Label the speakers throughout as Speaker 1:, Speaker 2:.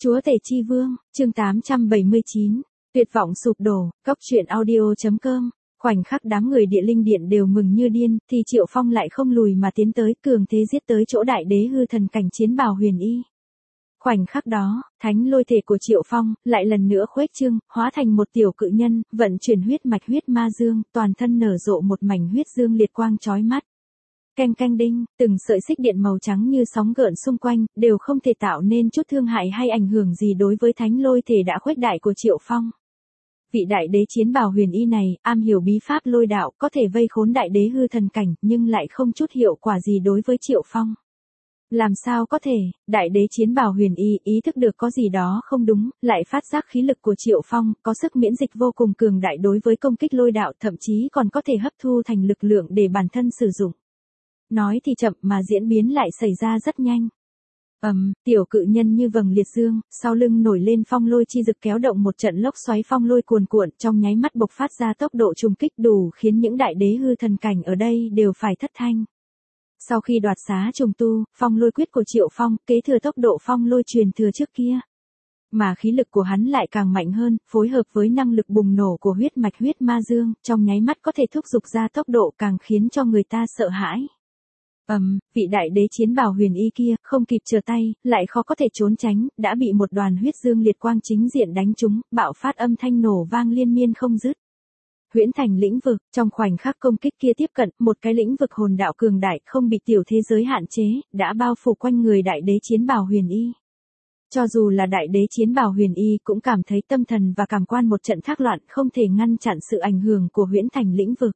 Speaker 1: Chúa Tể Chi Vương, chương 879, tuyệt vọng sụp đổ, Cóc truyện audio.com. Khoảnh khắc đám người Địa Linh Điện đều mừng như điên, thì Triệu Phong lại không lùi mà tiến tới, cường thế giết tới chỗ đại đế hư thần cảnh chiến bào huyền y. Khoảnh khắc đó, thánh lôi thể của Triệu Phong lại lần nữa khuếch trương, hóa thành một tiểu cự nhân, vận chuyển huyết mạch huyết ma dương, toàn thân nở rộ một mảnh huyết dương liệt quang chói mắt. Canh canh đinh, từng sợi xích điện màu trắng như sóng gợn xung quanh, đều không thể tạo nên chút thương hại hay ảnh hưởng gì đối với thánh lôi thể đã khuếch đại của Triệu Phong. Vị đại đế chiến bào huyền y này, am hiểu bí pháp lôi đạo, có thể vây khốn đại đế hư thần cảnh, nhưng lại không chút hiệu quả gì đối với Triệu Phong. Làm sao có thể, đại đế chiến bào huyền y ý thức được có gì đó không đúng, lại phát giác khí lực của Triệu Phong, có sức miễn dịch vô cùng cường đại đối với công kích lôi đạo, thậm chí còn có thể hấp thu thành lực lượng để bản thân sử dụng. Nói thì chậm mà diễn biến lại xảy ra rất nhanh. Tiểu cự nhân như vầng liệt dương, sau lưng nổi lên phong lôi chi dực kéo động một trận lốc xoáy phong lôi cuồn cuộn, trong nháy mắt bộc phát ra tốc độ trùng kích đủ khiến những đại đế hư thần cảnh ở đây đều phải thất thanh. Sau khi đoạt xá trùng tu, phong lôi quyết của Triệu Phong kế thừa tốc độ phong lôi truyền thừa trước kia. Mà khí lực của hắn lại càng mạnh hơn, phối hợp với năng lực bùng nổ của huyết mạch huyết ma dương, trong nháy mắt có thể thúc giục ra tốc độ càng khiến cho người ta sợ hãi. Vị đại đế chiến bào huyền y kia, không kịp trở tay, lại khó có thể trốn tránh, đã bị một đoàn huyết dương liệt quang chính diện đánh trúng, bạo phát âm thanh nổ vang liên miên không dứt. Huyễn thành lĩnh vực, trong khoảnh khắc công kích kia tiếp cận, một cái lĩnh vực hồn đạo cường đại, không bị tiểu thế giới hạn chế, đã bao phủ quanh người đại đế chiến bào huyền y. Cho dù là đại đế chiến bào huyền y cũng cảm thấy tâm thần và cảm quan một trận thác loạn, không thể ngăn chặn sự ảnh hưởng của huyễn thành lĩnh vực.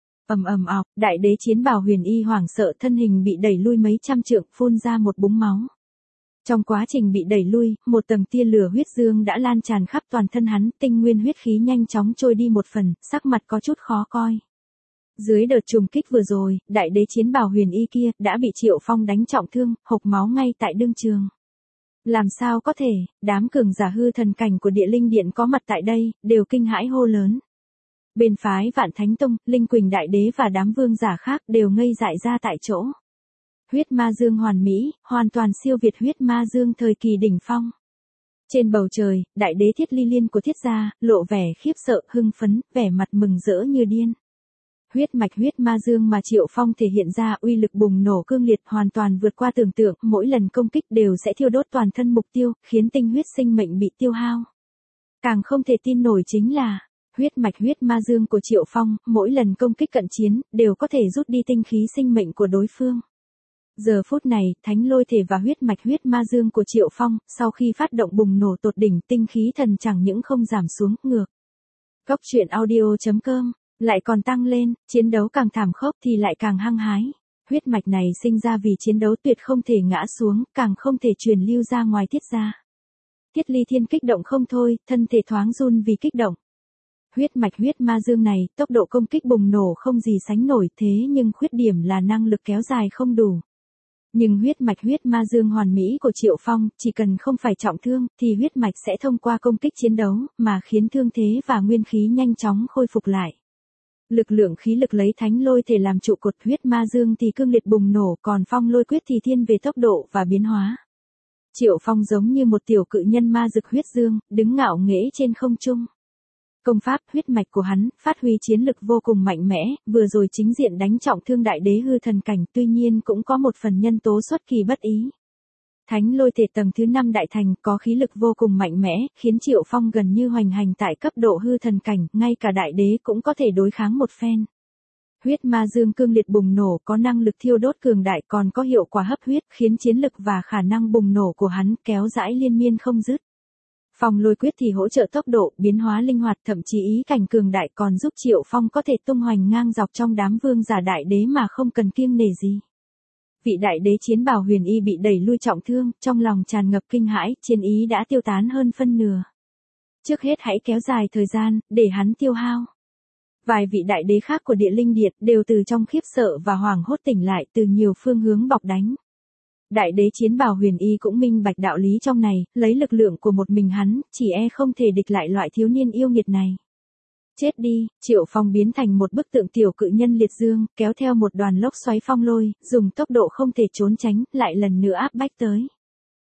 Speaker 1: Đại đế chiến bào huyền y hoảng sợ, thân hình bị đẩy lui mấy trăm trượng, phun ra một búng máu. Trong quá trình bị đẩy lui, một tầng tia lửa huyết dương đã lan tràn khắp toàn thân hắn, tinh nguyên huyết khí nhanh chóng trôi đi một phần, sắc mặt có chút khó coi. Dưới đợt trùng kích vừa rồi, đại đế chiến bào huyền y kia đã bị Triệu Phong đánh trọng thương, hộc máu ngay tại đương trường. Làm sao có thể, đám cường giả hư thần cảnh của Địa Linh Điện có mặt tại đây, đều kinh hãi hô lớn. Bên phái Vạn Thánh Tông, Linh Quỳnh Đại Đế và đám vương giả khác đều ngây dại ra tại chỗ. Huyết ma dương hoàn mỹ, hoàn toàn siêu việt huyết ma dương thời kỳ đỉnh phong. Trên bầu trời, đại đế Thiết Ly Liên của Thiết gia, lộ vẻ khiếp sợ, hưng phấn, vẻ mặt mừng rỡ như điên. Huyết mạch huyết ma dương mà Triệu Phong thể hiện ra uy lực bùng nổ cương liệt hoàn toàn vượt qua tưởng tượng, mỗi lần công kích đều sẽ thiêu đốt toàn thân mục tiêu, khiến tinh huyết sinh mệnh bị tiêu hao. Càng không thể tin nổi chính là, huyết mạch huyết ma dương của Triệu Phong, mỗi lần công kích cận chiến, đều có thể rút đi tinh khí sinh mệnh của đối phương. Giờ phút này, thánh lôi thể và huyết mạch huyết ma dương của Triệu Phong, sau khi phát động bùng nổ tột đỉnh, tinh khí thần chẳng những không giảm xuống, ngược. Cóc truyện audio.com, lại còn tăng lên, chiến đấu càng thảm khốc thì lại càng hăng hái. Huyết mạch này sinh ra vì chiến đấu tuyệt không thể ngã xuống, càng không thể truyền lưu ra ngoài Thiết gia. Thiết Ly Thiên kích động không thôi, thân thể thoáng run vì kích động. Huyết mạch huyết ma dương này, tốc độ công kích bùng nổ không gì sánh nổi, thế nhưng khuyết điểm là năng lực kéo dài không đủ. Nhưng huyết mạch huyết ma dương hoàn mỹ của Triệu Phong, chỉ cần không phải trọng thương, thì huyết mạch sẽ thông qua công kích chiến đấu, mà khiến thương thế và nguyên khí nhanh chóng khôi phục lại. Lực lượng khí lực lấy thánh lôi thể làm trụ cột, huyết ma dương thì cương liệt bùng nổ, còn phong lôi quyết thì thiên về tốc độ và biến hóa. Triệu Phong giống như một tiểu cự nhân ma dực huyết dương, đứng ngạo nghễ trên không trung. Công pháp huyết mạch của hắn, phát huy chiến lực vô cùng mạnh mẽ, vừa rồi chính diện đánh trọng thương đại đế hư thần cảnh, tuy nhiên cũng có một phần nhân tố xuất kỳ bất ý. Thánh lôi thể tầng thứ 5 đại thành, có khí lực vô cùng mạnh mẽ, khiến Triệu Phong gần như hoành hành tại cấp độ hư thần cảnh, ngay cả đại đế cũng có thể đối kháng một phen. Huyết ma dương cương liệt bùng nổ, có năng lực thiêu đốt cường đại, còn có hiệu quả hấp huyết, khiến chiến lực và khả năng bùng nổ của hắn kéo dãi liên miên không dứt. Phong lôi quyết thì hỗ trợ tốc độ, biến hóa linh hoạt, thậm chí ý cảnh cường đại, còn giúp Triệu Phong có thể tung hoành ngang dọc trong đám vương giả đại đế mà không cần kiêng nể gì. Vị đại đế chiến bào huyền y bị đẩy lui trọng thương, trong lòng tràn ngập kinh hãi, chiến ý đã tiêu tán hơn phân nửa. Trước hết hãy kéo dài thời gian, để hắn tiêu hao. Vài vị đại đế khác của Địa Linh Điện đều từ trong khiếp sợ và hoảng hốt tỉnh lại, từ nhiều phương hướng bọc đánh. Đại đế chiến bào huyền y cũng minh bạch đạo lý trong này, lấy lực lượng của một mình hắn, chỉ không thể địch lại loại thiếu niên yêu nghiệt này. Chết đi, Triệu Phong biến thành một bức tượng tiểu cự nhân liệt dương, kéo theo một đoàn lốc xoáy phong lôi, dùng tốc độ không thể trốn tránh, lại lần nữa áp bách tới.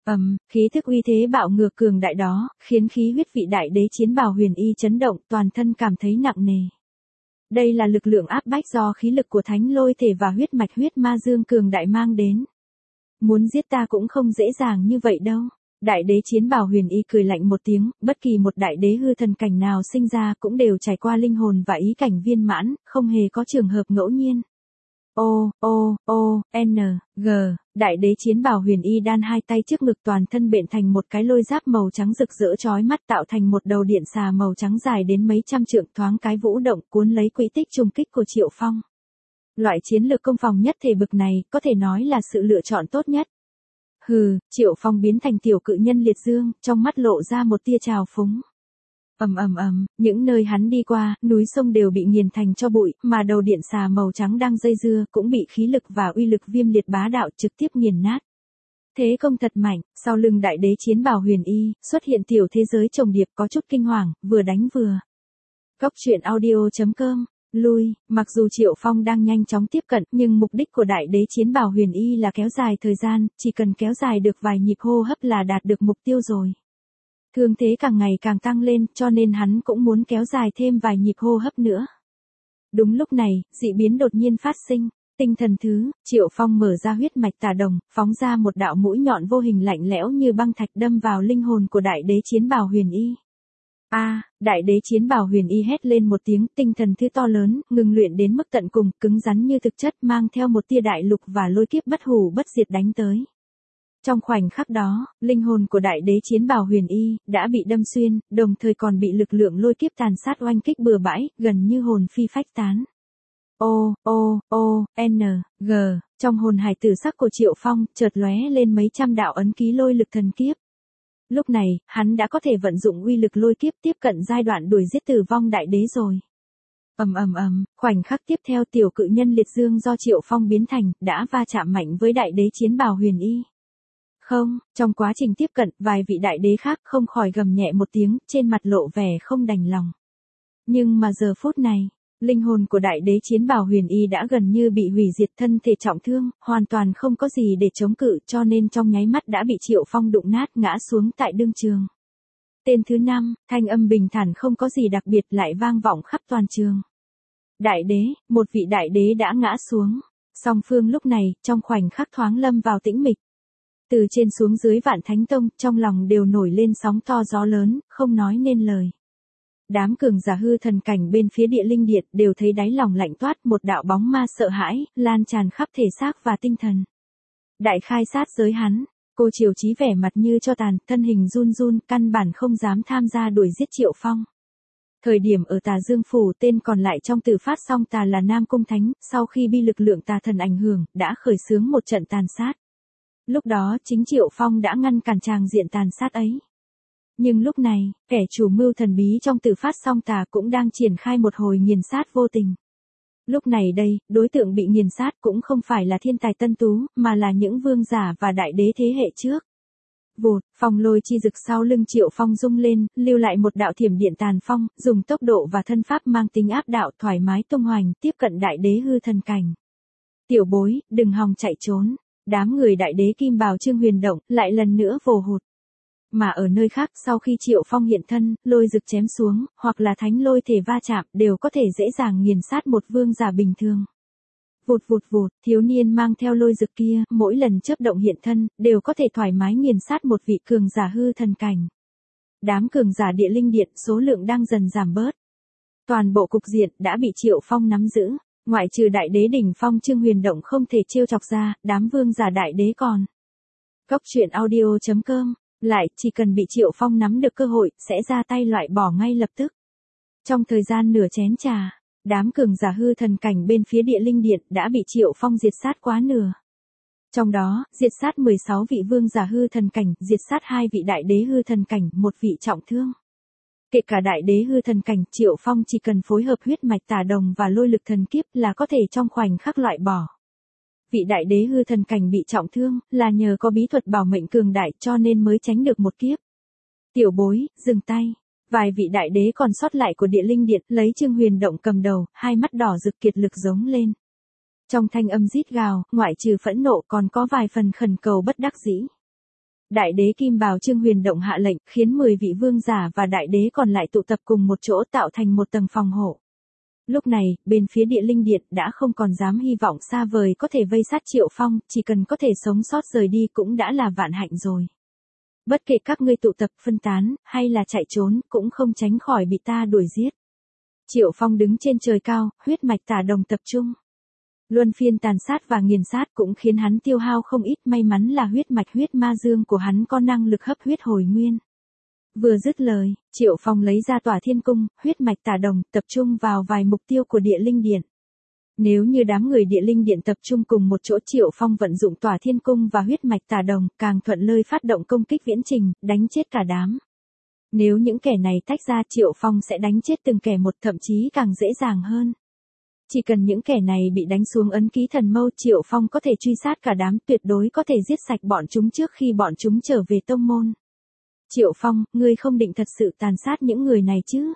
Speaker 1: Khí thức uy thế bạo ngược cường đại đó, khiến khí huyết vị đại đế chiến bào huyền y chấn động, toàn thân cảm thấy nặng nề. Đây là lực lượng áp bách do khí lực của thánh lôi thể và huyết mạch huyết ma dương cường đại mang đến. Muốn giết ta cũng không dễ dàng như vậy đâu. Đại đế chiến bào huyền y cười lạnh một tiếng, bất kỳ một đại đế hư thần cảnh nào sinh ra cũng đều trải qua linh hồn và ý cảnh viên mãn, không hề có trường hợp ngẫu nhiên. G, đại đế chiến bào huyền y đan hai tay trước ngực, toàn thân bện thành một cái lôi giáp màu trắng rực rỡ chói mắt, tạo thành một đầu điện xà màu trắng dài đến mấy trăm trượng, thoáng cái vũ động cuốn lấy quỹ tích trùng kích của Triệu Phong. Loại chiến lược công phòng nhất thể bực này, có thể nói là sự lựa chọn tốt nhất. Hừ, Triệu Phong biến thành tiểu cự nhân liệt dương, trong mắt lộ ra một tia trào phúng. Những nơi hắn đi qua, núi sông đều bị nghiền thành cho bụi, mà đầu điện xà màu trắng đang dây dưa cũng bị khí lực và uy lực viêm liệt bá đạo trực tiếp nghiền nát. Thế công thật mạnh, sau lưng đại đế chiến bào huyền y, xuất hiện tiểu thế giới chồng điệp có chút kinh hoàng, vừa đánh vừa. Cóc truyện audio.com. Lui, mặc dù Triệu Phong đang nhanh chóng tiếp cận, nhưng mục đích của đại đế chiến bào huyền y là kéo dài thời gian, chỉ cần kéo dài được vài nhịp hô hấp là đạt được mục tiêu rồi. Thương thế càng ngày càng tăng lên, cho nên hắn cũng muốn kéo dài thêm vài nhịp hô hấp nữa. Đúng lúc này, dị biến đột nhiên phát sinh. Tinh thần thứ, Triệu Phong mở ra huyết mạch tà đồng, phóng ra một đạo mũi nhọn vô hình lạnh lẽo như băng thạch đâm vào linh hồn của đại đế chiến bào huyền y. Đại đế chiến bào huyền y hét lên một tiếng, tinh thần thứ to lớn, ngừng luyện đến mức tận cùng, cứng rắn như thực chất, mang theo một tia đại lục và lôi kiếp bất hủ bất diệt đánh tới. Trong khoảnh khắc đó, linh hồn của đại đế chiến bào huyền y đã bị đâm xuyên, đồng thời còn bị lực lượng lôi kiếp tàn sát oanh kích bừa bãi, gần như hồn phi phách tán. G, trong hồn hải tử sắc của Triệu Phong, chợt lóe lên mấy trăm đạo ấn ký lôi lực thần kiếp. Lúc này, hắn đã có thể vận dụng uy lực lôi kiếp tiếp cận giai đoạn đuổi giết tử vong đại đế rồi. Khoảnh khắc tiếp theo tiểu cự nhân liệt dương do Triệu Phong biến thành, đã va chạm mạnh với đại đế chiến bào huyền y. Trong quá trình tiếp cận, vài vị đại đế khác không khỏi gầm nhẹ một tiếng, trên mặt lộ vẻ không đành lòng. Nhưng mà giờ phút này, linh hồn của đại đế chiến bào huyền y đã gần như bị hủy diệt, thân thể trọng thương, hoàn toàn không có gì để chống cự, cho nên trong nháy mắt đã bị Triệu Phong đụng nát ngã xuống tại đương trường. Tên thứ 5, thanh âm bình thản không có gì đặc biệt lại vang vọng khắp toàn trường. Đại đế, một vị đại đế đã ngã xuống. Song phương lúc này, trong khoảnh khắc thoáng lâm vào tĩnh mịch. Từ trên xuống dưới Vạn Thánh Tông, trong lòng đều nổi lên sóng to gió lớn, không nói nên lời. Đám cường giả hư thần cảnh bên phía địa linh điện đều thấy đáy lòng lạnh toát, một đạo bóng ma sợ hãi, lan tràn khắp thể xác và tinh thần. Đại khai sát giới hắn, cô Triều Chí vẻ mặt như cho tàn, thân hình run run, căn bản không dám tham gia đuổi giết Triệu Phong. Thời điểm ở Tà Dương Phủ, tên còn lại trong Tử Phát Song Tà là Nam Cung Thánh, sau khi bị lực lượng tà thần ảnh hưởng, đã khởi xướng một trận tàn sát. Lúc đó chính Triệu Phong đã ngăn cản tràng diện tàn sát ấy. Nhưng lúc này, kẻ chủ mưu thần bí trong Tử Phát Song Tà cũng đang triển khai một hồi nghiền sát vô tình. Lúc này đây, đối tượng bị nghiền sát cũng không phải là thiên tài tân tú, mà là những vương giả và đại đế thế hệ trước. Vụt, phong lôi chi rực sau lưng Triệu Phong rung lên, lưu lại một đạo thiểm điện tàn phong, dùng tốc độ và thân pháp mang tính áp đạo thoải mái tung hoành, tiếp cận đại đế hư thần cảnh. Tiểu bối, đừng hòng chạy trốn. Đám người đại đế kim bào Trương Huyền động, lại lần nữa vồ hụt. Mà ở nơi khác, sau khi Triệu Phong hiện thân, lôi rực chém xuống, hoặc là thánh lôi thể va chạm, đều có thể dễ dàng nghiền sát một vương giả bình thường. Vụt, thiếu niên mang theo lôi rực kia, mỗi lần chớp động hiện thân, đều có thể thoải mái nghiền sát một vị cường giả hư thần cảnh. Đám cường giả địa linh điện, số lượng đang dần giảm bớt. Toàn bộ cục diện đã bị Triệu Phong nắm giữ. Ngoại trừ đại đế đỉnh phong Trương Huyền động không thể trêu chọc ra, đám vương giả đại đế còn. Cóc truyện audio.com, lại chỉ cần bị Triệu Phong nắm được cơ hội, sẽ ra tay loại bỏ ngay lập tức. Trong thời gian nửa chén trà, đám cường giả hư thần cảnh bên phía địa linh điện đã bị Triệu Phong diệt sát quá nửa. Trong đó, diệt sát 16 vị vương giả hư thần cảnh, diệt sát 2 vị đại đế hư thần cảnh, 1 vị trọng thương. Kể cả đại đế hư thần cảnh, Triệu Phong chỉ cần phối hợp huyết mạch tà đồng và lôi lực thần kiếp là có thể trong khoảnh khắc loại bỏ. Vị đại đế hư thần cảnh bị trọng thương, là nhờ có bí thuật bảo mệnh cường đại cho nên mới tránh được một kiếp. Tiểu bối, dừng tay. Vài vị đại đế còn sót lại của địa linh điện lấy Trương Huyền động cầm đầu, hai mắt đỏ rực kiệt lực giống lên. Trong thanh âm rít gào, ngoại trừ phẫn nộ còn có vài phần khẩn cầu bất đắc dĩ. Đại đế Kim Bào Trương Huyền động hạ lệnh, khiến 10 vị vương giả và đại đế còn lại tụ tập cùng một chỗ tạo thành một tầng phòng hộ. Lúc này, bên phía Địa Linh Điện đã không còn dám hy vọng xa vời có thể vây sát Triệu Phong, chỉ cần có thể sống sót rời đi cũng đã là vạn hạnh rồi. Bất kể các ngươi tụ tập phân tán, hay là chạy trốn, cũng không tránh khỏi bị ta đuổi giết. Triệu Phong đứng trên trời cao, huyết mạch tả đồng tập trung. Luân phiên tàn sát và nghiền sát cũng khiến hắn tiêu hao không ít, may mắn là huyết mạch huyết ma dương của hắn có năng lực hấp huyết hồi nguyên. Vừa dứt lời, Triệu Phong lấy ra Tỏa Thiên Cung, huyết mạch tả đồng, tập trung vào vài mục tiêu của Địa Linh Điện. Nếu như đám người Địa Linh Điện tập trung cùng một chỗ, Triệu Phong vận dụng Tỏa Thiên Cung và huyết mạch tả đồng, càng thuận lợi phát động công kích viễn trình, đánh chết cả đám. Nếu những kẻ này tách ra, Triệu Phong sẽ đánh chết từng kẻ một, thậm chí càng dễ dàng hơn. Chỉ cần những kẻ này bị đánh xuống ấn ký thần mâu, Triệu Phong có thể truy sát cả đám, tuyệt đối có thể giết sạch bọn chúng trước khi bọn chúng trở về tông môn. Triệu Phong, ngươi không định thật sự tàn sát những người này chứ?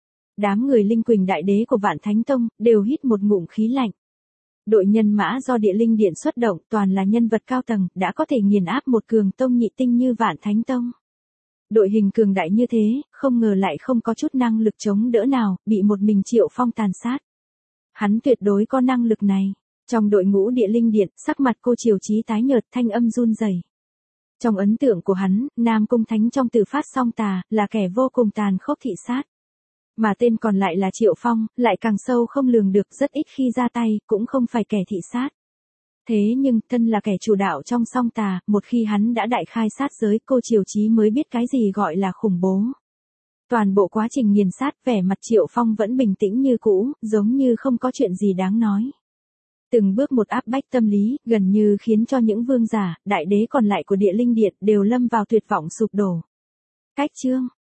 Speaker 1: Đám người Linh Quỳnh đại đế của Vạn Thánh Tông đều hít một ngụm khí lạnh. Đội nhân mã do Địa Linh Điện xuất động toàn là nhân vật cao tầng, đã có thể nghiền áp một cường tông nhị tinh như Vạn Thánh Tông. Đội hình cường đại như thế, không ngờ lại không có chút năng lực chống đỡ nào, bị một mình Triệu Phong tàn sát. Hắn tuyệt đối có năng lực này. Trong đội ngũ Địa Linh Điện, sắc mặt Cô Triều Chí tái nhợt, thanh âm run rẩy. Trong ấn tượng của hắn, Nam Cung Thánh trong Từ Phát Song Tà, là kẻ vô cùng tàn khốc thị sát. Mà tên còn lại là Triệu Phong, lại càng sâu không lường được, rất ít khi ra tay, cũng không phải kẻ thị sát. Thế nhưng, thân là kẻ chủ đạo trong Song Tà, một khi hắn đã đại khai sát giới, Cô Triều Chí mới biết cái gì gọi là khủng bố. Toàn bộ quá trình nghiền sát, vẻ mặt Triệu Phong vẫn bình tĩnh như cũ, giống như không có chuyện gì đáng nói. Từng bước một áp bách tâm lý, gần như khiến cho những vương giả, đại đế còn lại của Địa Linh Điện đều lâm vào tuyệt vọng sụp đổ. Cách chương